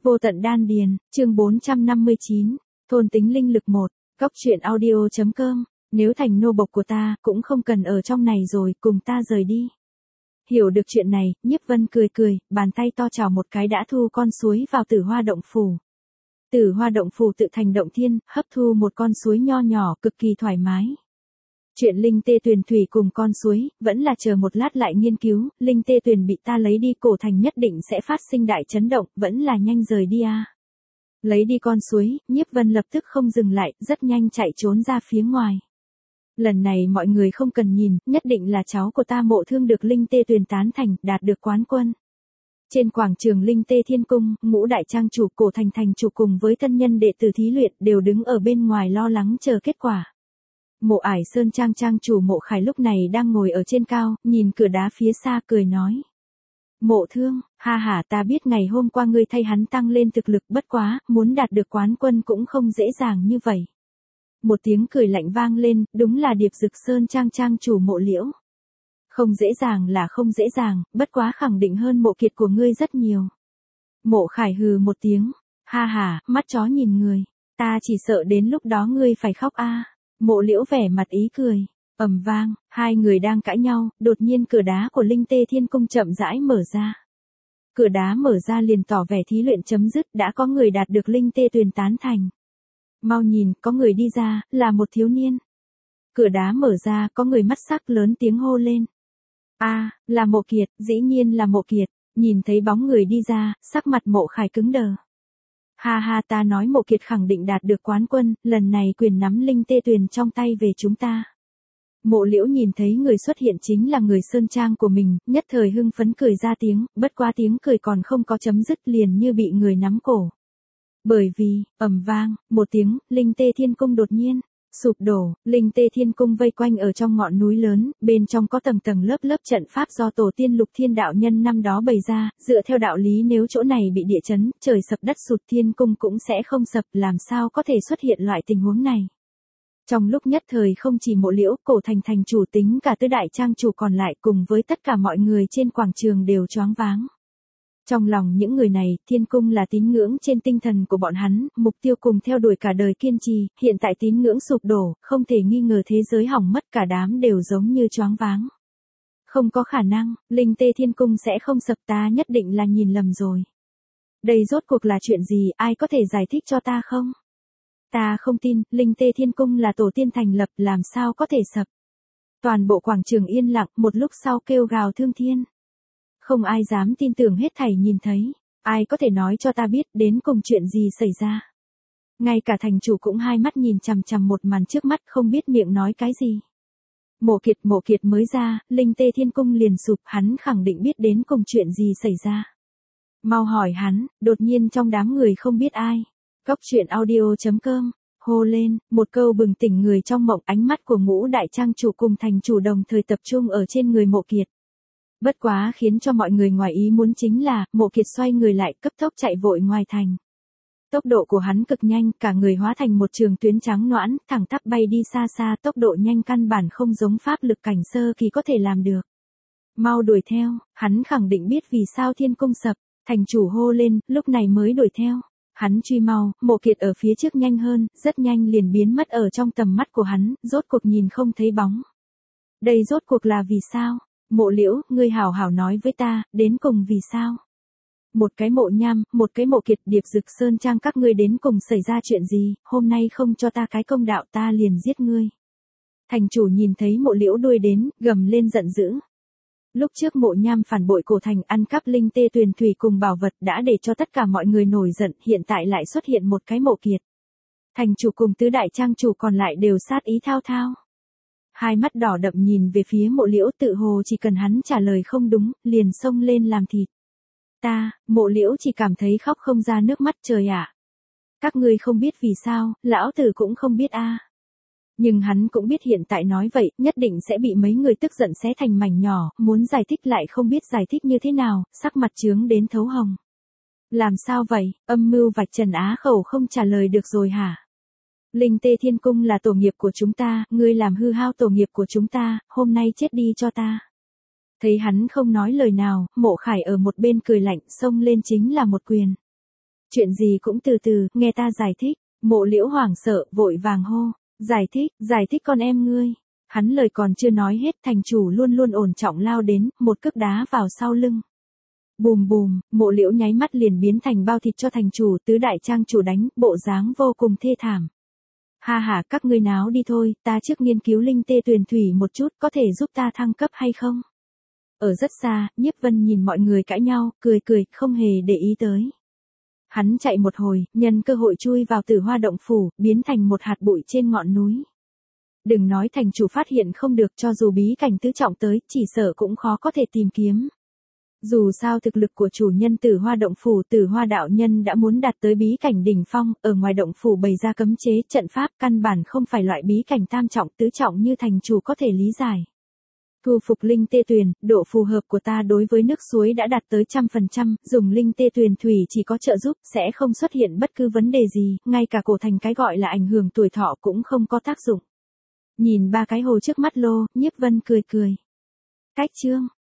Vô tận đan điền, chương 459, thôn tính linh lực 1, góc truyện audio.com, nếu thành nô bộc của ta, cũng không cần ở trong này rồi, cùng ta rời đi. Hiểu được chuyện này, Nhiếp Vân cười cười, bàn tay to chảo một cái đã thu con suối vào Tử Hoa động phủ. Tử Hoa động phủ tự thành động thiên, hấp thu một con suối nho nhỏ, cực kỳ thoải mái. Chuyện linh tê tuyền thủy cùng con suối, vẫn là chờ một lát lại nghiên cứu, linh tê tuyền bị ta lấy đi cổ thành nhất định sẽ phát sinh đại chấn động, vẫn là nhanh rời đi a. Lấy đi con suối, Nhiếp Vân lập tức không dừng lại, rất nhanh chạy trốn ra phía ngoài. Lần này mọi người không cần nhìn, nhất định là cháu của ta Mộ Thương được linh tê tuyền tán thành, đạt được quán quân. Trên quảng trường linh tê thiên cung, Ngũ đại trang chủ cổ thành thành chủ cùng với thân nhân đệ tử thí luyện đều đứng ở bên ngoài lo lắng chờ kết quả. Mộ Ải Sơn trang trang chủ Mộ Khải lúc này đang ngồi ở trên cao, nhìn cửa đá phía xa cười nói. Mộ Thương, ha ha, ta biết ngày hôm qua ngươi thay hắn tăng lên thực lực, bất quá, muốn đạt được quán quân cũng không dễ dàng như vậy. Một tiếng cười lạnh vang lên, đúng là Điệp Dực Sơn trang trang chủ Mộ Liễu. Không dễ dàng là không dễ dàng, bất quá khẳng định hơn Mộ Kiệt của ngươi rất nhiều. Mộ Khải hừ một tiếng, ha ha, mắt chó nhìn người, ta chỉ sợ đến lúc đó ngươi phải khóc a. Mộ Liễu vẻ mặt ý cười, ầm vang, hai người đang cãi nhau, đột nhiên cửa đá của linh tê thiên cung chậm rãi mở ra. Cửa đá mở ra liền tỏ vẻ thí luyện chấm dứt, đã có người đạt được linh tê tuyền tán thành. Mau nhìn, có người đi ra, là một thiếu niên. Cửa đá mở ra, có người mắt sắc lớn tiếng hô lên. A, là Mộ Kiệt, dĩ nhiên là Mộ Kiệt, nhìn thấy bóng người đi ra, sắc mặt Mộ Khải cứng đờ. Ha ha, ta nói Mộ Kiệt khẳng định đạt được quán quân, lần này quyền nắm linh tê tuyền trong tay về chúng ta. Mộ Liễu nhìn thấy người xuất hiện chính là người sơn trang của mình, nhất thời hưng phấn cười ra tiếng, bất quá tiếng cười còn không có chấm dứt liền như bị người nắm cổ. Bởi vì, ầm vang, một tiếng, linh tê thiên cung đột nhiên sụp đổ, linh tê thiên cung vây quanh ở trong ngọn núi lớn, bên trong có tầng tầng lớp lớp trận pháp do tổ tiên Lục Thiên đạo nhân năm đó bày ra, dựa theo đạo lý nếu chỗ này bị địa chấn, trời sập đất sụt thiên cung cũng sẽ không sập, làm sao có thể xuất hiện loại tình huống này. Trong lúc nhất thời không chỉ Mộ Liễu, cổ thành thành chủ tính cả tứ đại trang chủ còn lại cùng với tất cả mọi người trên quảng trường đều choáng váng. Trong lòng những người này, thiên cung là tín ngưỡng trên tinh thần của bọn hắn, mục tiêu cùng theo đuổi cả đời kiên trì, hiện tại tín ngưỡng sụp đổ, không thể nghi ngờ thế giới hỏng mất, cả đám đều giống như choáng váng. Không có khả năng, linh tê thiên cung sẽ không sập, ta nhất định là nhìn lầm rồi. Đây rốt cuộc là chuyện gì, ai có thể giải thích cho ta không? Ta không tin, linh tê thiên cung là tổ tiên thành lập, làm sao có thể sập? Toàn bộ quảng trường yên lặng, một lúc sau kêu gào thương thiên. Không ai dám tin tưởng hết thảy nhìn thấy, ai có thể nói cho ta biết đến cùng chuyện gì xảy ra. Ngay cả thành chủ cũng hai mắt nhìn chằm chằm một màn trước mắt không biết miệng nói cái gì. Mộ Kiệt mới ra, linh tê thiên cung liền sụp, hắn khẳng định biết đến cùng chuyện gì xảy ra. Mau hỏi hắn, đột nhiên trong đám người không biết ai. Góc truyện audio.com, hô lên, một câu bừng tỉnh người trong mộng, ánh mắt của Ngũ đại trang chủ cùng thành chủ đồng thời tập trung ở trên người Mộ Kiệt. Bất quá khiến cho mọi người ngoài ý muốn chính là, Mộ Kiệt xoay người lại cấp tốc chạy vội ngoài thành. Tốc độ của hắn cực nhanh, cả người hóa thành một trường tuyến trắng noãn, thẳng tắp bay đi xa xa, tốc độ nhanh căn bản không giống pháp lực cảnh sơ kỳ có thể làm được. Mau đuổi theo, hắn khẳng định biết vì sao thiên cung sập, thành chủ hô lên, lúc này mới đuổi theo. Hắn truy mau, Mộ Kiệt ở phía trước nhanh hơn, rất nhanh liền biến mất ở trong tầm mắt của hắn, rốt cuộc nhìn không thấy bóng. Đây rốt cuộc là vì sao? Mộ Liễu, ngươi hảo hảo nói với ta, đến cùng vì sao? Một cái Mộ Nham, một cái Mộ Kiệt, Điệp Dực Sơn trang các ngươi đến cùng xảy ra chuyện gì, hôm nay không cho ta cái công đạo ta liền giết ngươi. Thành chủ nhìn thấy Mộ Liễu đuôi đến, gầm lên giận dữ. Lúc trước Mộ Nham phản bội cổ thành ăn cắp linh tê tuyền thủy cùng bảo vật đã để cho tất cả mọi người nổi giận, hiện tại lại xuất hiện một cái Mộ Kiệt. Thành chủ cùng tứ đại trang chủ còn lại đều sát ý thao thao. Hai mắt đỏ đậm nhìn về phía Mộ Liễu, tự hồ chỉ cần hắn trả lời không đúng, liền xông lên làm thịt. Mộ Liễu chỉ cảm thấy khóc không ra nước mắt, trời ạ. Các ngươi không biết vì sao, lão tử cũng không biết a. Nhưng hắn cũng biết hiện tại nói vậy, nhất định sẽ bị mấy người tức giận xé thành mảnh nhỏ, muốn giải thích lại không biết giải thích như thế nào, sắc mặt chướng đến thấu hồng. Làm sao vậy, âm mưu vạch trần á khẩu không trả lời được rồi hả? Linh tê thiên cung là tổ nghiệp của chúng ta, ngươi làm hư hao tổ nghiệp của chúng ta, hôm nay chết đi cho ta. Thấy hắn không nói lời nào, Mộ Khải ở một bên cười lạnh, xông lên chính là một quyền. Chuyện gì cũng từ từ, nghe ta giải thích. Mộ Liễu hoảng sợ, vội vàng hô. Giải thích con em ngươi. Hắn lời còn chưa nói hết, thành chủ luôn luôn ổn trọng lao đến, một cước đá vào sau lưng. Bùm bùm, Mộ Liễu nháy mắt liền biến thành bao thịt cho thành chủ, tứ đại trang chủ đánh, bộ dáng vô cùng thê thảm. Ha ha, các ngươi náo đi thôi, ta trước nghiên cứu linh tê tuyền thủy một chút, có thể giúp ta thăng cấp hay không? Ở rất xa, Nhiếp Vân nhìn mọi người cãi nhau, cười, không hề để ý tới. Hắn chạy một hồi, nhân cơ hội chui vào Tử Hoa động phủ, biến thành một hạt bụi trên ngọn núi. Đừng nói thành chủ phát hiện không được, cho dù bí cảnh tứ trọng tới, chỉ sợ cũng khó có thể tìm kiếm. Dù sao thực lực của chủ nhân Tử Hoa động phủ, Tử Hoa đạo nhân đã muốn đạt tới bí cảnh đỉnh phong, ở ngoài động phủ bày ra cấm chế, trận pháp, căn bản không phải loại bí cảnh tam trọng tứ trọng như thành chủ có thể lý giải. Thu phục linh tê tuyền, độ phù hợp của ta đối với nước suối đã đạt tới 100%, dùng linh tê tuyền thủy chỉ có trợ giúp, sẽ không xuất hiện bất cứ vấn đề gì, ngay cả cổ thành cái gọi là ảnh hưởng tuổi thọ cũng không có tác dụng. Nhìn ba cái hồ trước mắt lô, Nhiếp Vân cười. Cách chương